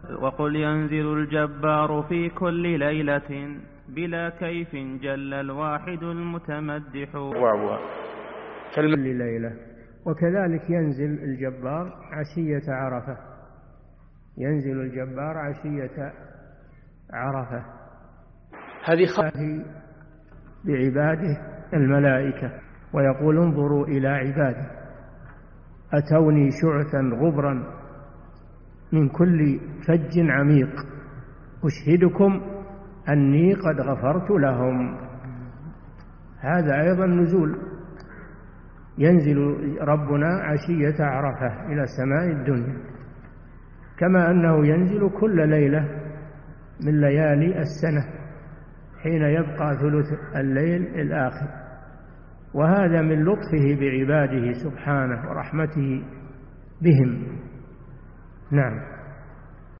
وقل ينزل الجبار في كل ليلة بلا كيف جل الواحد المتمدح. كل ليلة. وكذلك ينزل الجبار عشية عرفة، ينزل الجبار عشية عرفة. هذه بعباده الملائكة، ويقول انظروا إلى عبادي أتوني شعثا غبرا من كل فج عميق أشهدكم أني قد غفرت لهم. هذا أيضا نزول، ينزل ربنا عشية عرفة إلى سماء الدنيا، كما أنه ينزل كل ليلة من ليالي السنة حين يبقى ثلث الليل الآخر. وهذا من لطفه بعباده سبحانه ورحمته بهم. نعم.